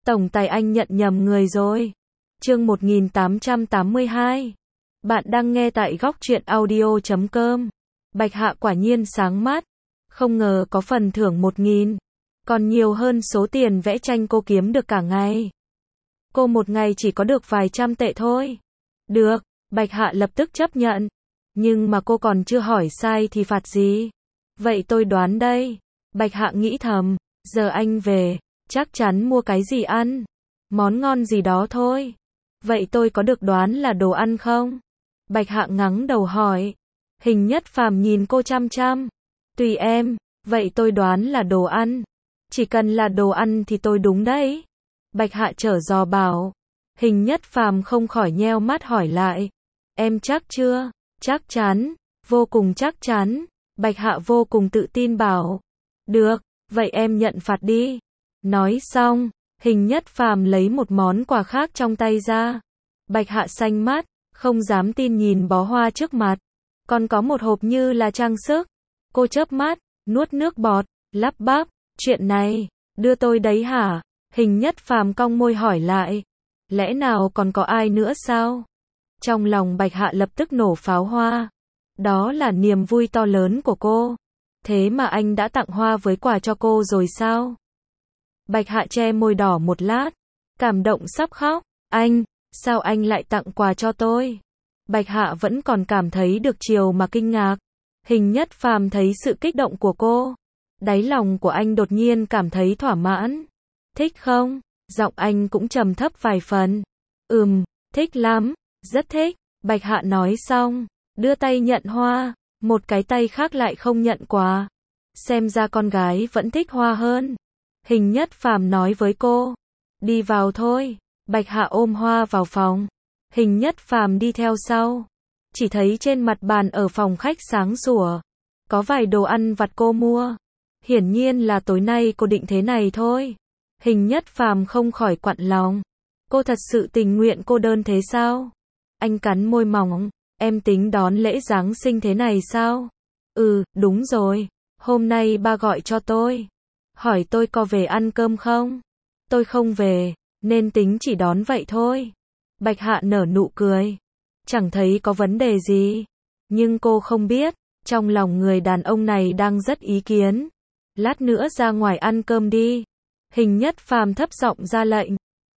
Tổng tài anh nhận nhầm người rồi. Chương 1882. Bạn đang nghe tại góc truyện audio.com. Bạch Hạ quả nhiên sáng mắt. Không ngờ có phần thưởng 1.000. Còn nhiều hơn số tiền vẽ tranh cô kiếm được cả ngày. Cô một ngày chỉ có được vài trăm tệ thôi. Được, Bạch Hạ lập tức chấp nhận. Nhưng mà cô còn chưa hỏi sai thì phạt gì? Vậy tôi đoán đây. Bạch Hạ nghĩ thầm, giờ anh về, chắc chắn mua cái gì ăn. Món ngon gì đó thôi. Vậy tôi có được đoán là đồ ăn không? Bạch Hạ ngẩng đầu hỏi. Hình Nhất Phàm nhìn cô chăm chăm. Tùy em, vậy tôi đoán là đồ ăn. Chỉ cần là đồ ăn thì tôi đúng đấy. Bạch Hạ trở giò bảo. Hình Nhất Phàm không khỏi nheo mắt hỏi lại. Em chắc chưa? Chắc chắn, vô cùng chắc chắn. Bạch Hạ vô cùng tự tin bảo. Được, vậy em nhận phạt đi. Nói xong, Hình Nhất Phàm lấy một món quà khác trong tay ra. Bạch Hạ xanh mắt, không dám tin nhìn bó hoa trước mặt. Còn có một hộp như là trang sức. Cô chớp mắt, nuốt nước bọt, lắp bắp. Chuyện này, đưa tôi đấy hả? Hình Nhất Phàm cong môi hỏi lại. Lẽ nào còn có ai nữa sao? Trong lòng Bạch Hạ lập tức nổ pháo hoa. Đó là niềm vui to lớn của cô. Thế mà anh đã tặng hoa với quà cho cô rồi sao? Bạch Hạ che môi đỏ một lát. Cảm động sắp khóc. Anh, sao anh lại tặng quà cho tôi? Bạch Hạ vẫn còn cảm thấy được chiều mà kinh ngạc. Hình Nhất Phàm thấy sự kích động của cô. Đáy lòng của anh đột nhiên cảm thấy thỏa mãn. Thích không? Giọng anh cũng trầm thấp vài phần. Thích lắm, rất thích. Bạch Hạ nói xong, đưa tay nhận hoa, một cái tay khác lại không nhận quà. Xem ra con gái vẫn thích hoa hơn. Hình Nhất Phàm nói với cô. Đi vào thôi. Bạch Hạ ôm hoa vào phòng. Hình Nhất Phàm đi theo sau. Chỉ thấy trên mặt bàn ở phòng khách sáng sủa. Có vài đồ ăn vặt cô mua. Hiển nhiên là tối nay cô định thế này thôi. Hình Nhất Phàm không khỏi quặn lòng. Cô thật sự tình nguyện cô đơn thế sao? Anh cắn môi mỏng. Em tính đón lễ Giáng sinh thế này sao? Đúng rồi. Hôm nay ba gọi cho tôi. Hỏi tôi có về ăn cơm không? Tôi không về, nên tính chỉ đón vậy thôi. Bạch Hạ nở nụ cười. Chẳng thấy có vấn đề gì. Nhưng cô không biết, trong lòng người đàn ông này đang rất ý kiến. Lát nữa ra ngoài ăn cơm đi. Hình Nhất Phàm thấp giọng ra lệnh.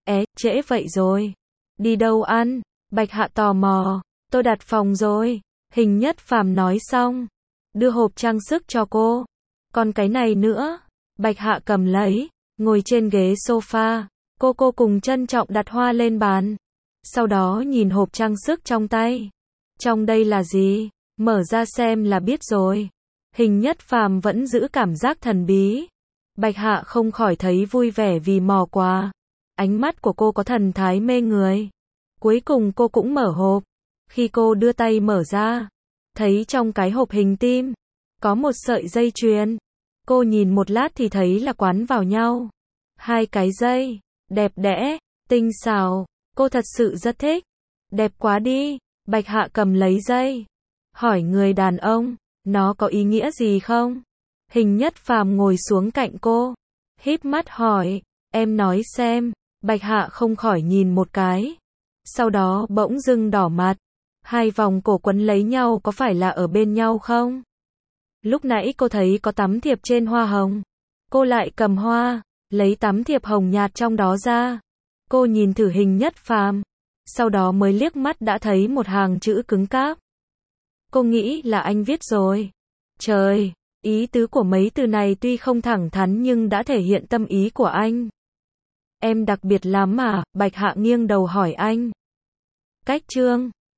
Trễ vậy rồi. Đi đâu ăn? Bạch Hạ tò mò. Tôi đặt phòng rồi. Hình Nhất Phàm nói xong. Đưa hộp trang sức cho cô. Còn cái này nữa. Bạch Hạ cầm lấy. Ngồi trên ghế sofa. Cô cùng trân trọng đặt hoa lên bàn. Sau đó nhìn hộp trang sức trong tay. Trong đây là gì? Mở ra xem là biết rồi. Hình Nhất Phàm vẫn giữ cảm giác thần bí. Bạch Hạ không khỏi thấy vui vẻ vì mò quà. Ánh mắt của cô có thần thái mê người. Cuối cùng cô cũng mở hộp. Khi cô đưa tay mở ra, thấy trong cái hộp hình tim có một sợi dây chuyền. Cô nhìn một lát thì thấy là quán vào nhau. Hai cái dây, đẹp đẽ, tinh xảo. Cô thật sự rất thích. Đẹp quá đi. Bạch Hạ cầm lấy dây. Hỏi người đàn ông, nó có ý nghĩa gì không? Hình Nhất Phàm ngồi xuống cạnh cô. Híp mắt hỏi, em nói xem. Bạch Hạ không khỏi nhìn một cái. Sau đó bỗng dưng đỏ mặt. Hai vòng cổ quấn lấy nhau có phải là ở bên nhau không? Lúc nãy cô thấy có tấm thiệp trên hoa hồng. Cô lại cầm hoa, lấy tấm thiệp hồng nhạt trong đó ra. Cô nhìn thử Hình Nhất Phàm. Sau đó mới liếc mắt đã thấy một hàng chữ cứng cáp. Cô nghĩ là anh viết rồi. Trời, ý tứ của mấy từ này tuy không thẳng thắn nhưng đã thể hiện tâm ý của anh. Em đặc biệt lắm à? Bạch Hạ nghiêng đầu hỏi anh. Cách chương